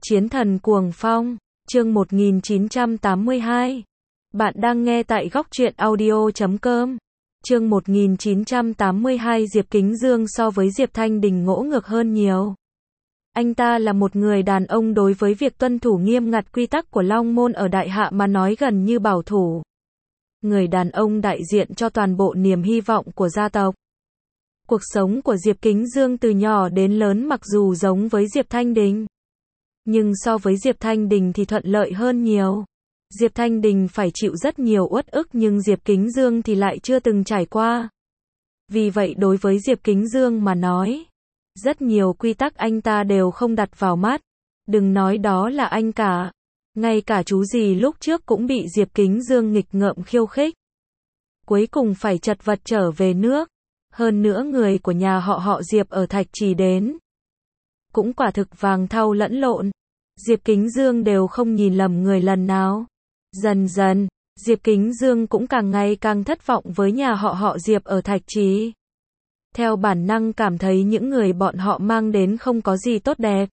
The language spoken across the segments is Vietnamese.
Chiến thần cuồng phong, chương 1982. Bạn đang nghe tại góc truyện audio.com. Chương 1982. Diệp Kính Dương so với Diệp Thanh Đình ngỗ ngược hơn nhiều. Anh ta là một người đàn ông đối với việc tuân thủ nghiêm ngặt quy tắc của Long Môn ở Đại Hạ mà nói gần như bảo thủ. Người đàn ông đại diện cho toàn bộ niềm hy vọng của gia tộc. Cuộc sống của Diệp Kính Dương từ nhỏ đến lớn mặc dù giống với Diệp Thanh Đình, nhưng so với Diệp Thanh Đình thì thuận lợi hơn nhiều. Diệp Thanh Đình phải chịu rất nhiều uất ức nhưng Diệp Kính Dương thì lại chưa từng trải qua. Vì vậy đối với Diệp Kính Dương mà nói, rất nhiều quy tắc anh ta đều không đặt vào mắt. Đừng nói đó là anh cả. Ngay cả chú dì lúc trước cũng bị Diệp Kính Dương nghịch ngợm khiêu khích. Cuối cùng phải chật vật trở về nước. Hơn nữa người của nhà họ Diệp ở Thạch Trì đến cũng quả thực vàng thau lẫn lộn. Diệp Kính Dương đều không nhìn lầm người lần nào. Dần dần, Diệp Kính Dương cũng càng ngày càng thất vọng với nhà họ Diệp ở Thạch Trì. Theo bản năng cảm thấy những người bọn họ mang đến không có gì tốt đẹp.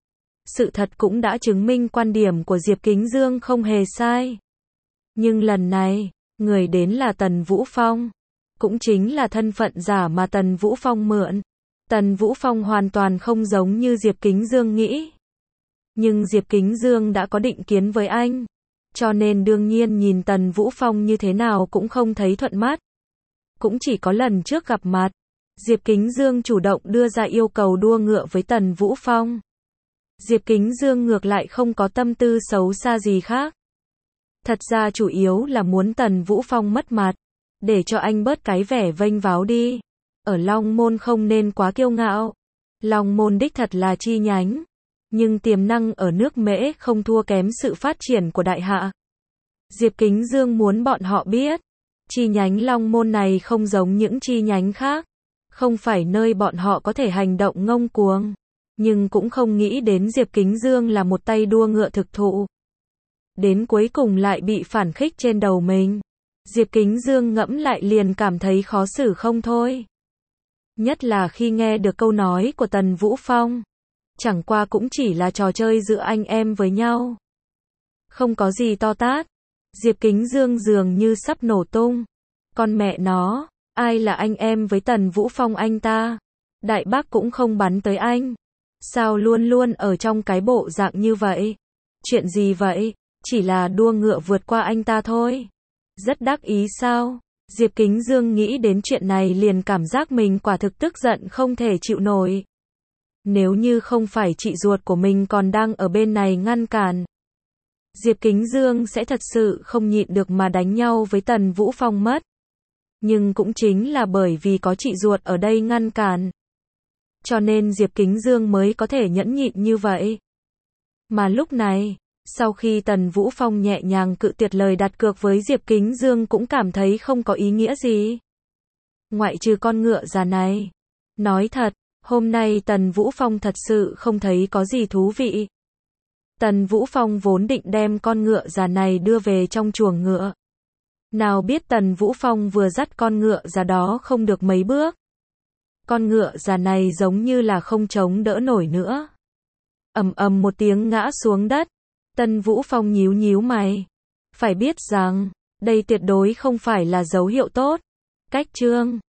Sự thật cũng đã chứng minh quan điểm của Diệp Kính Dương không hề sai. Nhưng lần này, người đến là Tần Vũ Phong. Cũng chính là thân phận giả mà Tần Vũ Phong mượn. Tần Vũ Phong hoàn toàn không giống như Diệp Kính Dương nghĩ. Nhưng Diệp Kính Dương đã có định kiến với anh. Cho nên đương nhiên nhìn Tần Vũ Phong như thế nào cũng không thấy thuận mắt. Cũng chỉ có lần trước gặp mặt, Diệp Kính Dương chủ động đưa ra yêu cầu đua ngựa với Tần Vũ Phong. Diệp Kính Dương ngược lại không có tâm tư xấu xa gì khác. Thật ra chủ yếu là muốn Tần Vũ Phong mất mặt, để cho anh bớt cái vẻ vênh váo đi. Ở Long Môn không nên quá kiêu ngạo. Long Môn đích thật là chi nhánh, nhưng tiềm năng ở nước Mễ không thua kém sự phát triển của Đại Hạ. Diệp Kính Dương muốn bọn họ biết, chi nhánh Long Môn này không giống những chi nhánh khác. Không phải nơi bọn họ có thể hành động ngông cuồng, nhưng cũng không nghĩ đến Diệp Kính Dương là một tay đua ngựa thực thụ. Đến cuối cùng lại bị phản khích trên đầu mình. Diệp Kính Dương ngẫm lại liền cảm thấy khó xử không thôi. Nhất là khi nghe được câu nói của Tần Vũ Phong. Chẳng qua cũng chỉ là trò chơi giữa anh em với nhau. Không có gì to tát. Diệp Kính Dương dường như sắp nổ tung. Con mẹ nó, ai là anh em với Tần Vũ Phong anh ta? Đại bác cũng không bắn tới anh. Sao luôn luôn ở trong cái bộ dạng như vậy? Chuyện gì vậy? Chỉ là đua ngựa vượt qua anh ta thôi. Rất đắc ý sao? Diệp Kính Dương nghĩ đến chuyện này liền cảm giác mình quả thực tức giận không thể chịu nổi. Nếu như không phải chị ruột của mình còn đang ở bên này ngăn cản, Diệp Kính Dương sẽ thật sự không nhịn được mà đánh nhau với Tần Vũ Phong mất. Nhưng cũng chính là bởi vì có chị ruột ở đây ngăn cản, cho nên Diệp Kính Dương mới có thể nhẫn nhịn như vậy. Mà lúc này, sau khi Tần Vũ Phong nhẹ nhàng cự tuyệt lời đặt cược với Diệp Kính Dương cũng cảm thấy không có ý nghĩa gì. Ngoại trừ con ngựa già này. Nói thật, hôm nay Tần Vũ Phong thật sự không thấy có gì thú vị. Tần Vũ Phong vốn định đem con ngựa già này đưa về trong chuồng ngựa. Nào biết Tần Vũ Phong vừa dắt con ngựa già đó không được mấy bước. Con ngựa già này giống như là không chống đỡ nổi nữa. Ầm ầm một tiếng ngã xuống đất. Tần Vũ Phong nhíu nhíu mày. Phải biết rằng, đây tuyệt đối không phải là dấu hiệu tốt. Cách chương